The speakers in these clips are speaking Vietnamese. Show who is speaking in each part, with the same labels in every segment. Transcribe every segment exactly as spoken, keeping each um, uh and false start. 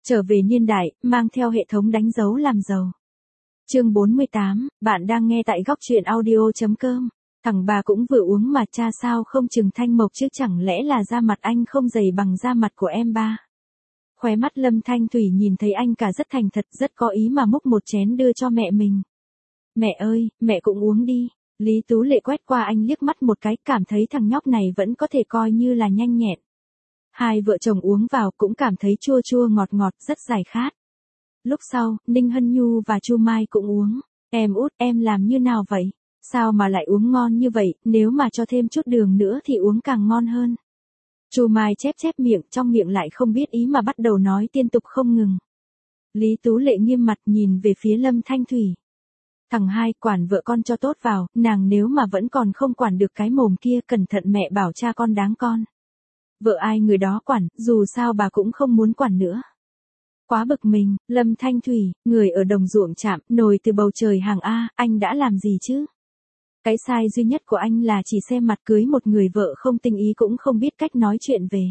Speaker 1: Trở về niên đại, mang theo hệ thống đánh dấu làm giàu. Chương bốn mươi tám, bạn đang nghe tại góc truyện audio.com. Thằng bà cũng vừa uống mà cha sao không chừng Thanh Mộc chứ chẳng lẽ là da mặt anh không dày bằng da mặt của em ba. Khóe mắt Lâm Thanh Thủy nhìn thấy anh cả rất thành thật, rất có ý mà múc một chén đưa cho mẹ mình. Mẹ ơi, mẹ cũng uống đi. Lý Tú Lệ quét qua anh liếc mắt một cái, cảm thấy thằng nhóc này vẫn có thể coi như là nhanh nhẹn. Hai vợ chồng uống vào cũng cảm thấy chua chua ngọt ngọt, rất giải khát. Lúc sau, Ninh Hân Nhu và Chu Mai cũng uống. Em út, em làm như nào vậy? Sao mà lại uống ngon như vậy, nếu mà cho thêm chút đường nữa thì uống càng ngon hơn. Chu Mai chép chép miệng, trong miệng lại không biết ý mà bắt đầu nói liên tục không ngừng. Lý Tú Lệ nghiêm mặt nhìn về phía Lâm Thanh Thủy. Thằng hai, quản vợ con cho tốt vào, nàng nếu mà vẫn còn không quản được cái mồm kia, cẩn thận mẹ bảo cha con đáng con. Vợ ai người đó quản, dù sao bà cũng không muốn quản nữa. Quá bực mình, Lâm Thanh Thủy, người ở đồng ruộng chạm, nồi từ bầu trời hàng A, anh đã làm gì chứ? Cái sai duy nhất của anh là chỉ xem mặt cưới một người vợ không tinh ý cũng không biết cách nói chuyện về.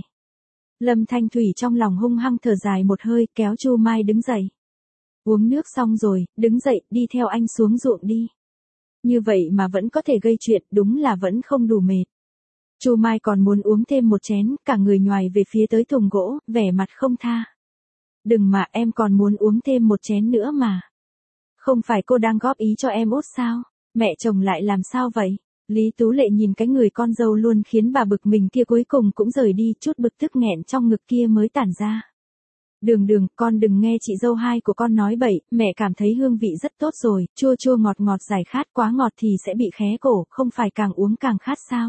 Speaker 1: Lâm Thanh Thủy trong lòng hung hăng thở dài một hơi, kéo Chu Mai đứng dậy. Uống nước xong rồi, đứng dậy, đi theo anh xuống ruộng đi. Như vậy mà vẫn có thể gây chuyện, đúng là vẫn không đủ mệt. Chu Mai còn muốn uống thêm một chén, cả người nhoài về phía tới thùng gỗ, vẻ mặt không tha. Đừng mà, em còn muốn uống thêm một chén nữa mà. Không phải cô đang góp ý cho em út sao? Mẹ chồng lại làm sao vậy? Lý Tú Lệ nhìn cái người con dâu luôn khiến bà bực mình kia cuối cùng cũng rời đi, chút bực tức nghẹn trong ngực kia mới tản ra. Đường đường, con đừng nghe chị dâu hai của con nói bậy, mẹ cảm thấy hương vị rất tốt rồi, chua chua ngọt ngọt giải khát, quá ngọt thì sẽ bị khé cổ, không phải càng uống càng khát sao?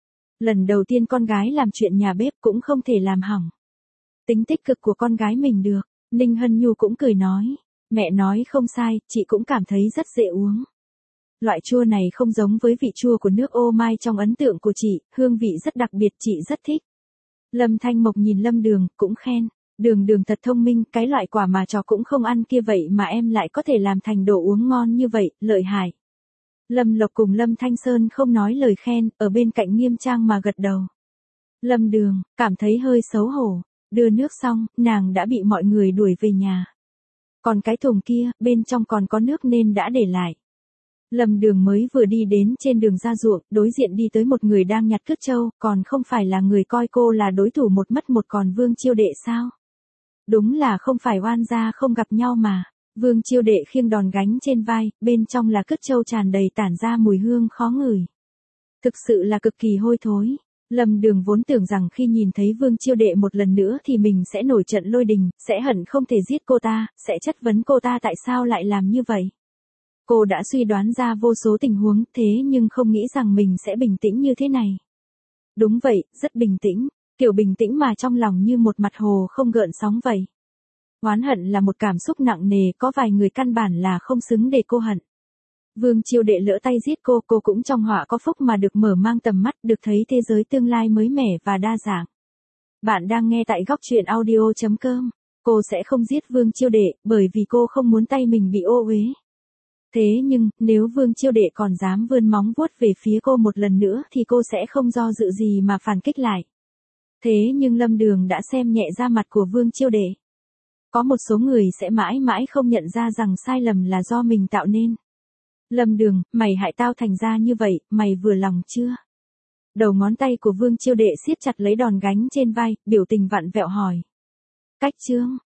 Speaker 1: Lần đầu tiên con gái làm chuyện nhà bếp cũng không thể làm hỏng tính tích cực của con gái mình được. Ninh Hân Nhu cũng cười nói, mẹ nói không sai, chị cũng cảm thấy rất dễ uống. Loại chua này không giống với vị chua của nước ô mai trong ấn tượng của chị, hương vị rất đặc biệt, chị rất thích. Lâm Thanh Mộc nhìn Lâm Đường, cũng khen, Đường Đường thật thông minh, cái loại quả mà chó cũng không ăn kia vậy mà em lại có thể làm thành đồ uống ngon như vậy, lợi hại. Lâm Lộc cùng Lâm Thanh Sơn không nói lời khen, ở bên cạnh nghiêm trang mà gật đầu. Lâm Đường, cảm thấy hơi xấu hổ, đưa nước xong, nàng đã bị mọi người đuổi về nhà. Còn cái thùng kia, bên trong còn có nước nên đã để lại. Lâm Đường mới vừa đi đến trên đường ra ruộng, đối diện đi tới một người đang nhặt cứt trâu, còn không phải là người coi cô là đối thủ một mất một còn Vương Chiêu Đệ sao? Đúng là không phải oan gia không gặp nhau mà. Vương Chiêu Đệ khiêng đòn gánh trên vai, bên trong là cứt trâu tràn đầy tản ra mùi hương khó ngửi. Thực sự là cực kỳ hôi thối. Lâm Đường vốn tưởng rằng khi nhìn thấy Vương Chiêu Đệ một lần nữa thì mình sẽ nổi trận lôi đình, sẽ hận không thể giết cô ta, sẽ chất vấn cô ta tại sao lại làm như vậy. Cô đã suy đoán ra vô số tình huống thế nhưng không nghĩ rằng mình sẽ bình tĩnh như thế này. Đúng vậy, rất bình tĩnh, kiểu bình tĩnh mà trong lòng như một mặt hồ không gợn sóng vậy. Oán hận là một cảm xúc nặng nề, có vài người căn bản là không xứng để cô hận. Vương Chiêu Đệ lỡ tay giết cô, cô cũng trong họa có phúc mà được mở mang tầm mắt, được thấy thế giới tương lai mới mẻ và đa dạng. Bạn đang nghe tại góc truyện audio.com. Cô sẽ không giết Vương Chiêu Đệ, bởi vì cô không muốn tay mình bị ô uế. Thế nhưng, nếu Vương Chiêu Đệ còn dám vươn móng vuốt về phía cô một lần nữa thì cô sẽ không do dự gì mà phản kích lại. Thế nhưng Lâm Đường đã xem nhẹ da mặt của Vương Chiêu Đệ. Có một số người sẽ mãi mãi không nhận ra rằng sai lầm là do mình tạo nên. Lâm Đường, mày hại tao thành ra như vậy, mày vừa lòng chưa? Đầu ngón tay của Vương Chiêu Đệ siết chặt lấy đòn gánh trên vai, biểu tình vặn vẹo hỏi. Cách chương,